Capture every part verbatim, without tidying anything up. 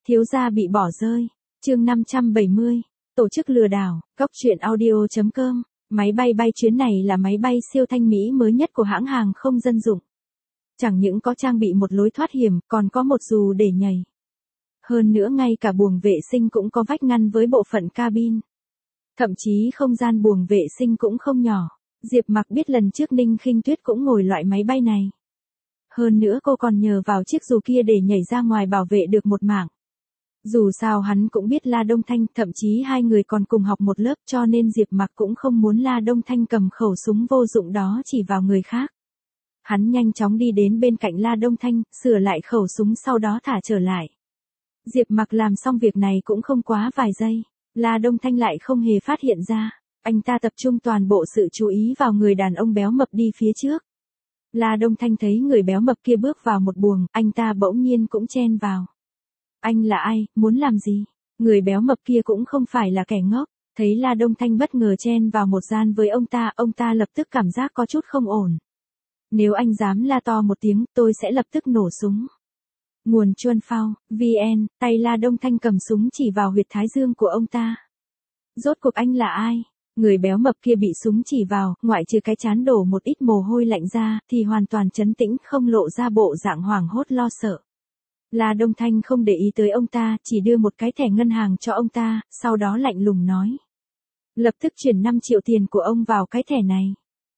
Thiếu gia bị bỏ rơi. Chương năm trăm bảy mươi. Tổ chức lừa đảo. Góc truyện audio chấm com. Máy bay bay chuyến này là máy bay siêu thanh mỹ mới nhất của hãng hàng không dân dụng. Chẳng những có trang bị một lối thoát hiểm, còn có một dù để nhảy. Hơn nữa ngay cả buồng vệ sinh cũng có vách ngăn với bộ phận cabin. Thậm chí không gian buồng vệ sinh cũng không nhỏ. Diệp Mặc biết lần trước Ninh Khinh Tuyết cũng ngồi loại máy bay này. Hơn nữa cô còn nhờ vào chiếc dù kia để nhảy ra ngoài bảo vệ được một mạng. Dù sao hắn cũng biết La Đông Thanh, thậm chí hai người còn cùng học một lớp, cho nên Diệp Mặc cũng không muốn La Đông Thanh cầm khẩu súng vô dụng đó chỉ vào người khác. Hắn nhanh chóng đi đến bên cạnh La Đông Thanh, sửa lại khẩu súng sau đó thả trở lại. Diệp Mặc làm xong việc này cũng không quá vài giây, La Đông Thanh lại không hề phát hiện ra. Anh ta tập trung toàn bộ sự chú ý vào người đàn ông béo mập đi phía trước. La Đông Thanh thấy người béo mập kia bước vào một buồng, anh ta bỗng nhiên cũng chen vào. Anh là ai, muốn làm gì? Người béo mập kia cũng không phải là kẻ ngốc, thấy La Đông Thanh bất ngờ chen vào một gian với ông ta, ông ta lập tức cảm giác có chút không ổn. Nếu anh dám la to một tiếng, tôi sẽ lập tức nổ súng. Nguồn Chuan Phao, vê en, tay La Đông Thanh cầm súng chỉ vào huyệt thái dương của ông ta. Rốt cuộc anh là ai? Người béo mập kia bị súng chỉ vào, ngoại trừ cái trán đổ một ít mồ hôi lạnh ra, thì hoàn toàn trấn tĩnh, không lộ ra bộ dạng hoảng hốt lo sợ. La Đông Thanh không để ý tới ông ta, chỉ đưa một cái thẻ ngân hàng cho ông ta, sau đó lạnh lùng nói. Lập tức chuyển năm triệu tiền của ông vào cái thẻ này.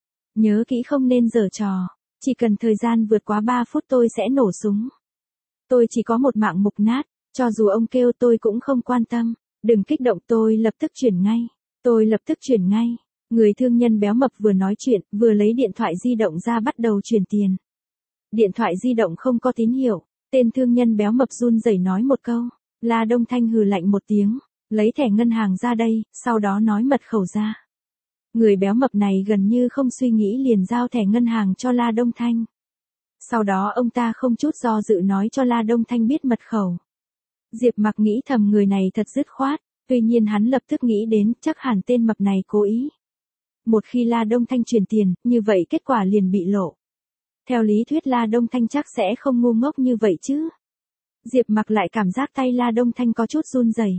Nhớ kỹ không nên giở trò, chỉ cần thời gian vượt quá ba phút tôi sẽ nổ súng. Tôi chỉ có một mạng mục nát, cho dù ông kêu tôi cũng không quan tâm, đừng kích động, tôi lập tức chuyển ngay. Tôi lập tức chuyển ngay. Người thương nhân béo mập vừa nói chuyện, vừa lấy điện thoại di động ra bắt đầu chuyển tiền. Điện thoại di động không có tín hiệu, tên thương nhân béo mập run rẩy nói một câu. La Đông Thanh hừ lạnh một tiếng, lấy thẻ ngân hàng ra đây, sau đó nói mật khẩu ra. Người béo mập này gần như không suy nghĩ liền giao thẻ ngân hàng cho La Đông Thanh. Sau đó ông ta không chút do dự nói cho La Đông Thanh biết mật khẩu. Diệp Mặc nghĩ thầm người này thật dứt khoát. Tuy nhiên hắn lập tức nghĩ đến, chắc hẳn tên mập này cố ý. Một khi La Đông Thanh chuyển tiền, như vậy kết quả liền bị lộ. Theo lý thuyết La Đông Thanh chắc sẽ không ngu ngốc như vậy chứ. Diệp Mặc lại cảm giác tay La Đông Thanh có chút run rẩy.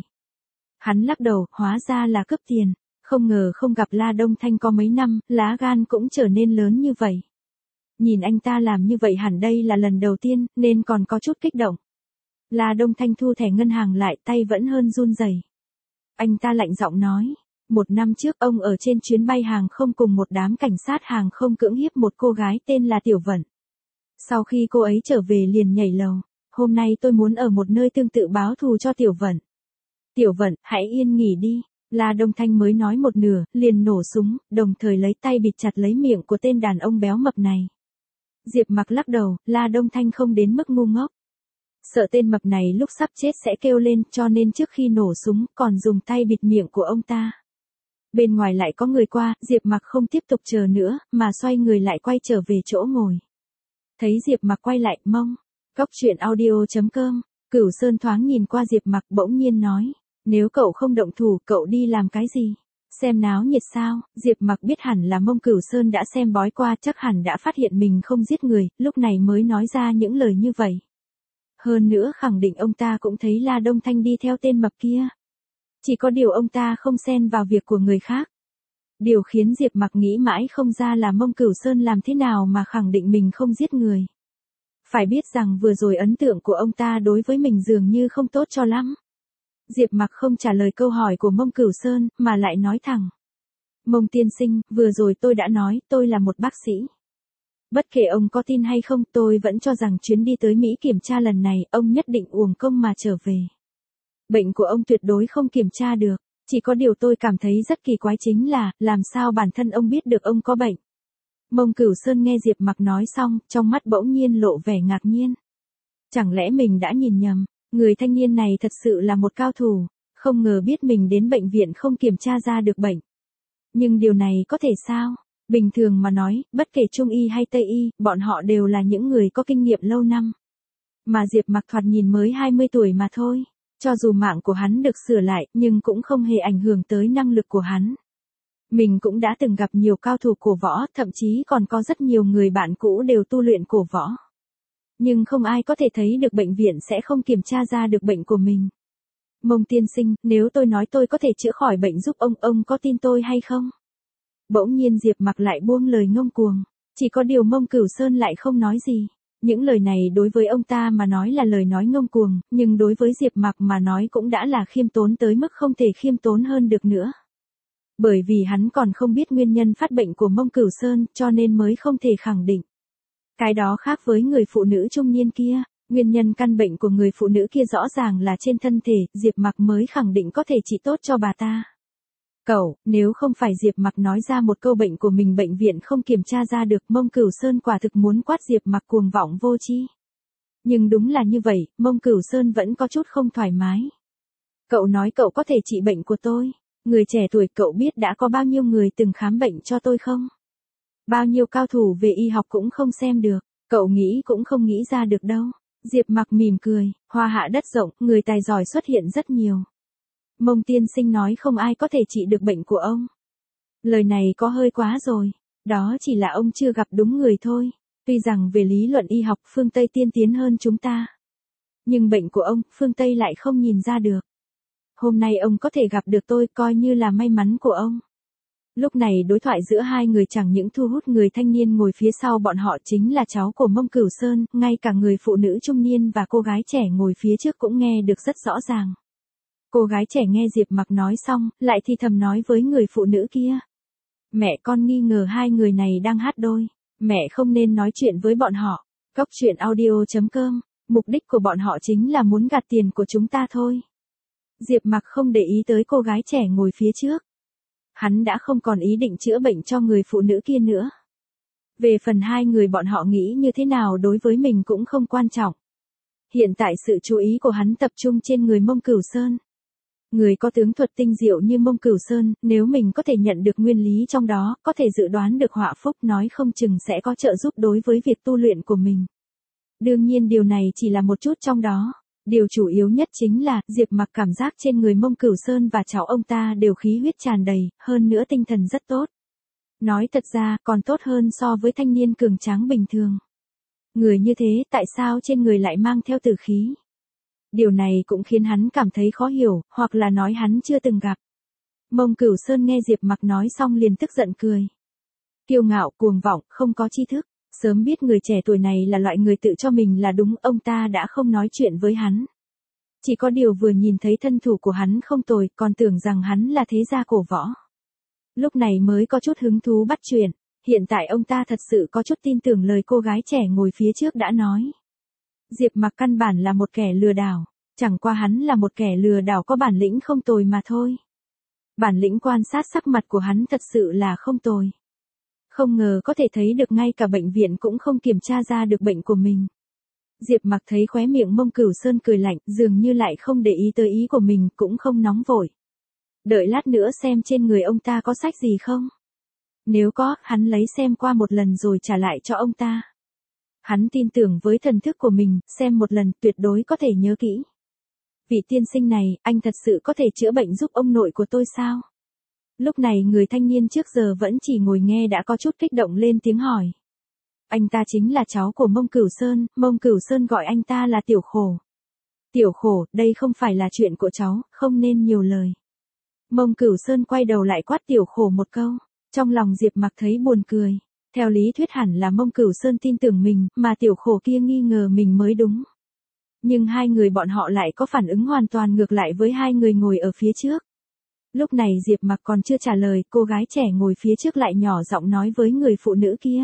Hắn lắc đầu, hóa ra là cướp tiền. Không ngờ không gặp La Đông Thanh có mấy năm, lá gan cũng trở nên lớn như vậy. Nhìn anh ta làm như vậy hẳn đây là lần đầu tiên, nên còn có chút kích động. La Đông Thanh thu thẻ ngân hàng lại, tay vẫn hơn run rẩy. Anh ta lạnh giọng nói, một năm trước ông ở trên chuyến bay hàng không cùng một đám cảnh sát hàng không cưỡng hiếp một cô gái tên là Tiểu Vận. Sau khi cô ấy trở về liền nhảy lầu, hôm nay tôi muốn ở một nơi tương tự báo thù cho Tiểu Vận. Tiểu Vận, hãy yên nghỉ đi. La Đông Thanh mới nói một nửa, liền nổ súng, đồng thời lấy tay bịt chặt lấy miệng của tên đàn ông béo mập này. Diệp Mặc lắc đầu, La Đông Thanh không đến mức ngu ngốc. Sợ tên mập này lúc sắp chết sẽ kêu lên, cho nên trước khi nổ súng còn dùng tay bịt miệng của ông ta. Bên ngoài lại có người qua, Diệp Mặc không tiếp tục chờ nữa, mà xoay người lại quay trở về chỗ ngồi. Thấy Diệp Mặc quay lại, mông. Góc truyện audio chấm com. Cửu Sơn thoáng nhìn qua Diệp Mặc bỗng nhiên nói, nếu cậu không động thủ, cậu đi làm cái gì? Xem náo nhiệt sao? Diệp Mặc biết hẳn là Mông Cửu Sơn đã xem bói qua, chắc hẳn đã phát hiện mình không giết người, lúc này mới nói ra những lời như vậy. Hơn nữa khẳng định ông ta cũng thấy La Đông Thanh đi theo tên mập kia. Chỉ có điều ông ta không xen vào việc của người khác. Điều khiến Diệp Mặc nghĩ mãi không ra là Mông Cửu Sơn làm thế nào mà khẳng định mình không giết người. Phải biết rằng vừa rồi ấn tượng của ông ta đối với mình dường như không tốt cho lắm. Diệp Mặc không trả lời câu hỏi của Mông Cửu Sơn, mà lại nói thẳng. Mông tiên sinh, vừa rồi tôi đã nói, tôi là một bác sĩ. Bất kể ông có tin hay không, tôi vẫn cho rằng chuyến đi tới Mỹ kiểm tra lần này, ông nhất định uổng công mà trở về. Bệnh của ông tuyệt đối không kiểm tra được, chỉ có điều tôi cảm thấy rất kỳ quái chính là, làm sao bản thân ông biết được ông có bệnh. Mông Cửu Sơn nghe Diệp Mặc nói xong, trong mắt bỗng nhiên lộ vẻ ngạc nhiên. Chẳng lẽ mình đã nhìn nhầm, người thanh niên này thật sự là một cao thủ, không ngờ biết mình đến bệnh viện không kiểm tra ra được bệnh. Nhưng điều này có thể sao? Bình thường mà nói, bất kể Trung y hay Tây y, bọn họ đều là những người có kinh nghiệm lâu năm. Mà Diệp Mặc thoạt nhìn mới hai mươi tuổi mà thôi. Cho dù mạng của hắn được sửa lại, nhưng cũng không hề ảnh hưởng tới năng lực của hắn. Mình cũng đã từng gặp nhiều cao thủ cổ võ, thậm chí còn có rất nhiều người bạn cũ đều tu luyện cổ võ. Nhưng không ai có thể thấy được bệnh viện sẽ không kiểm tra ra được bệnh của mình. Mông tiên sinh, nếu tôi nói tôi có thể chữa khỏi bệnh giúp ông, ông có tin tôi hay không? Bỗng nhiên Diệp Mặc lại buông lời ngông cuồng. Chỉ có điều Mông Cửu Sơn lại không nói gì. Những lời này đối với ông ta mà nói là lời nói ngông cuồng, nhưng đối với Diệp Mặc mà nói cũng đã là khiêm tốn tới mức không thể khiêm tốn hơn được nữa. Bởi vì hắn còn không biết nguyên nhân phát bệnh của Mông Cửu Sơn, cho nên mới không thể khẳng định. Cái đó khác với người phụ nữ trung niên kia, nguyên nhân căn bệnh của người phụ nữ kia rõ ràng là trên thân thể, Diệp Mặc mới khẳng định có thể trị tốt cho bà ta. Cậu, nếu không phải Diệp Mặc nói ra một câu bệnh của mình bệnh viện không kiểm tra ra được, Mông Cửu Sơn quả thực muốn quát Diệp Mặc cuồng vọng vô tri. Nhưng đúng là như vậy, Mông Cửu Sơn vẫn có chút không thoải mái. Cậu nói cậu có thể trị bệnh của tôi. Người trẻ tuổi, cậu biết đã có bao nhiêu người từng khám bệnh cho tôi không? Bao nhiêu cao thủ về y học cũng không xem được, cậu nghĩ cũng không nghĩ ra được đâu. Diệp Mặc mỉm cười, hoa hạ đất rộng, người tài giỏi xuất hiện rất nhiều. Mông tiên sinh nói không ai có thể trị được bệnh của ông. Lời này có hơi quá rồi, đó chỉ là ông chưa gặp đúng người thôi. Tuy rằng về lý luận y học phương Tây tiên tiến hơn chúng ta, nhưng bệnh của ông, phương Tây lại không nhìn ra được. Hôm nay ông có thể gặp được tôi coi như là may mắn của ông. Lúc này đối thoại giữa hai người chẳng những thu hút người thanh niên ngồi phía sau bọn họ chính là cháu của Mông Cửu Sơn, ngay cả người phụ nữ trung niên và cô gái trẻ ngồi phía trước cũng nghe được rất rõ ràng. Cô gái trẻ nghe Diệp Mặc nói xong, lại thì thầm nói với người phụ nữ kia. Mẹ con nghi ngờ hai người này đang hát đôi, mẹ không nên nói chuyện với bọn họ. Cốc truyện audio chấm com, mục đích của bọn họ chính là muốn gạt tiền của chúng ta thôi. Diệp Mặc không để ý tới cô gái trẻ ngồi phía trước. Hắn đã không còn ý định chữa bệnh cho người phụ nữ kia nữa. Về phần hai người bọn họ nghĩ như thế nào đối với mình cũng không quan trọng. Hiện tại sự chú ý của hắn tập trung trên người Mông Cửu Sơn. Người có tướng thuật tinh diệu như Mông Cửu Sơn, nếu mình có thể nhận được nguyên lý trong đó, có thể dự đoán được họa phúc nói không chừng sẽ có trợ giúp đối với việc tu luyện của mình. Đương nhiên điều này chỉ là một chút trong đó. Điều chủ yếu nhất chính là, Diệp Mặc cảm giác trên người Mông Cửu Sơn và cháu ông ta đều khí huyết tràn đầy, hơn nữa tinh thần rất tốt. Nói thật ra, còn tốt hơn so với thanh niên cường tráng bình thường. Người như thế, tại sao trên người lại mang theo tử khí? Điều này cũng khiến hắn cảm thấy khó hiểu, hoặc là nói hắn chưa từng gặp. Mông Cửu Sơn nghe Diệp Mặc nói xong liền tức giận cười. Kiêu ngạo, cuồng vọng, không có tri thức. Sớm biết người trẻ tuổi này là loại người tự cho mình là đúng, ông ta đã không nói chuyện với hắn. Chỉ có điều vừa nhìn thấy thân thủ của hắn không tồi, còn tưởng rằng hắn là thế gia cổ võ. Lúc này mới có chút hứng thú bắt chuyện, hiện tại ông ta thật sự có chút tin tưởng lời cô gái trẻ ngồi phía trước đã nói. Diệp Mặc căn bản là một kẻ lừa đảo, chẳng qua hắn là một kẻ lừa đảo có bản lĩnh không tồi mà thôi. Bản lĩnh quan sát sắc mặt của hắn thật sự là không tồi. Không ngờ có thể thấy được ngay cả bệnh viện cũng không kiểm tra ra được bệnh của mình. Diệp Mặc thấy khóe miệng Mông Cửu Sơn cười lạnh, dường như lại không để ý tới ý của mình, cũng không nóng vội. Đợi lát nữa xem trên người ông ta có sách gì không. Nếu có, hắn lấy xem qua một lần rồi trả lại cho ông ta. Hắn tin tưởng với thần thức của mình, xem một lần tuyệt đối có thể nhớ kỹ. Vị tiên sinh này, anh thật sự có thể chữa bệnh giúp ông nội của tôi sao? Lúc này người thanh niên trước giờ vẫn chỉ ngồi nghe đã có chút kích động lên tiếng hỏi. Anh ta chính là cháu của Mông Cửu Sơn, Mông Cửu Sơn gọi anh ta là Tiểu Khổ. Tiểu Khổ, đây không phải là chuyện của cháu, không nên nhiều lời. Mông Cửu Sơn quay đầu lại quát Tiểu Khổ một câu, trong lòng Diệp Mặc thấy buồn cười. Theo lý thuyết hẳn là Mông Cửu Sơn tin tưởng mình, mà Tiểu Khổ kia nghi ngờ mình mới đúng. Nhưng hai người bọn họ lại có phản ứng hoàn toàn ngược lại với hai người ngồi ở phía trước. Lúc này Diệp Mặc còn chưa trả lời, cô gái trẻ ngồi phía trước lại nhỏ giọng nói với người phụ nữ kia.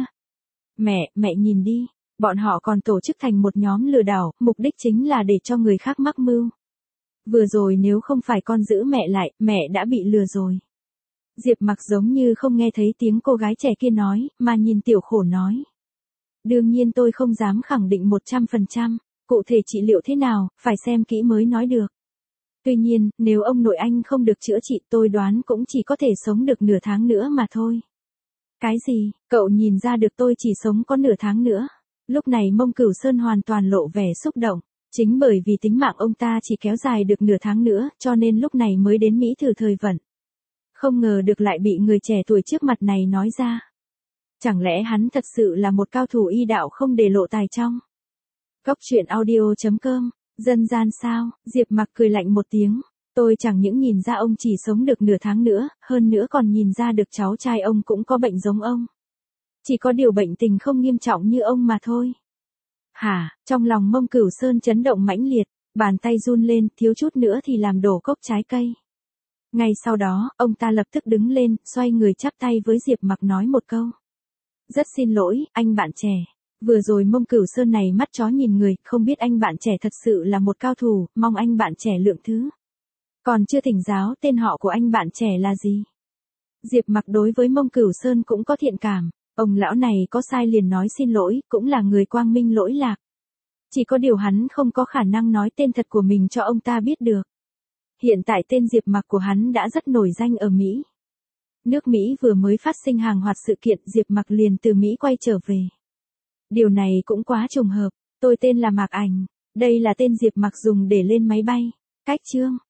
Mẹ, mẹ nhìn đi, bọn họ còn tổ chức thành một nhóm lừa đảo, mục đích chính là để cho người khác mắc mưu. Vừa rồi nếu không phải con giữ mẹ lại, mẹ đã bị lừa rồi. Diệp Mặc giống như không nghe thấy tiếng cô gái trẻ kia nói, mà nhìn Tiểu Khổ nói. Đương nhiên tôi không dám khẳng định một trăm phần trăm, cụ thể trị liệu thế nào, phải xem kỹ mới nói được. Tuy nhiên, nếu ông nội anh không được chữa trị tôi đoán cũng chỉ có thể sống được nửa tháng nữa mà thôi. Cái gì, cậu nhìn ra được tôi chỉ sống có nửa tháng nữa. Lúc này Mông Cửu Sơn hoàn toàn lộ vẻ xúc động. Chính bởi vì tính mạng ông ta chỉ kéo dài được nửa tháng nữa, cho nên lúc này mới đến Mỹ thử thời vận. Không ngờ được lại bị người trẻ tuổi trước mặt này nói ra. Chẳng lẽ hắn thật sự là một cao thủ y đạo không để lộ tài trong? Cóc truyện audio chấm com, dân gian sao, Diệp Mặc cười lạnh một tiếng. Tôi chẳng những nhìn ra ông chỉ sống được nửa tháng nữa, hơn nữa còn nhìn ra được cháu trai ông cũng có bệnh giống ông. Chỉ có điều bệnh tình không nghiêm trọng như ông mà thôi. Hả, trong lòng Mông Cửu Sơn chấn động mãnh liệt, bàn tay run lên, thiếu chút nữa thì làm đổ cốc trái cây. Ngay sau đó, ông ta lập tức đứng lên, xoay người chắp tay với Diệp Mặc nói một câu. Rất xin lỗi, anh bạn trẻ. Vừa rồi Mông Cửu Sơn này mắt chó nhìn người, không biết anh bạn trẻ thật sự là một cao thủ, mong anh bạn trẻ lượng thứ. Còn chưa thỉnh giáo tên họ của anh bạn trẻ là gì? Diệp Mặc đối với Mông Cửu Sơn cũng có thiện cảm, ông lão này có sai liền nói xin lỗi, cũng là người quang minh lỗi lạc. Chỉ có điều hắn không có khả năng nói tên thật của mình cho ông ta biết được. Hiện tại tên Diệp Mặc của hắn đã rất nổi danh ở Mỹ. Nước Mỹ vừa mới phát sinh hàng loạt sự kiện, Diệp Mặc liền từ Mỹ quay trở về. Điều này cũng quá trùng hợp, tôi tên là Mạc Ảnh, đây là tên Diệp Mặc dùng để lên máy bay. Cách chương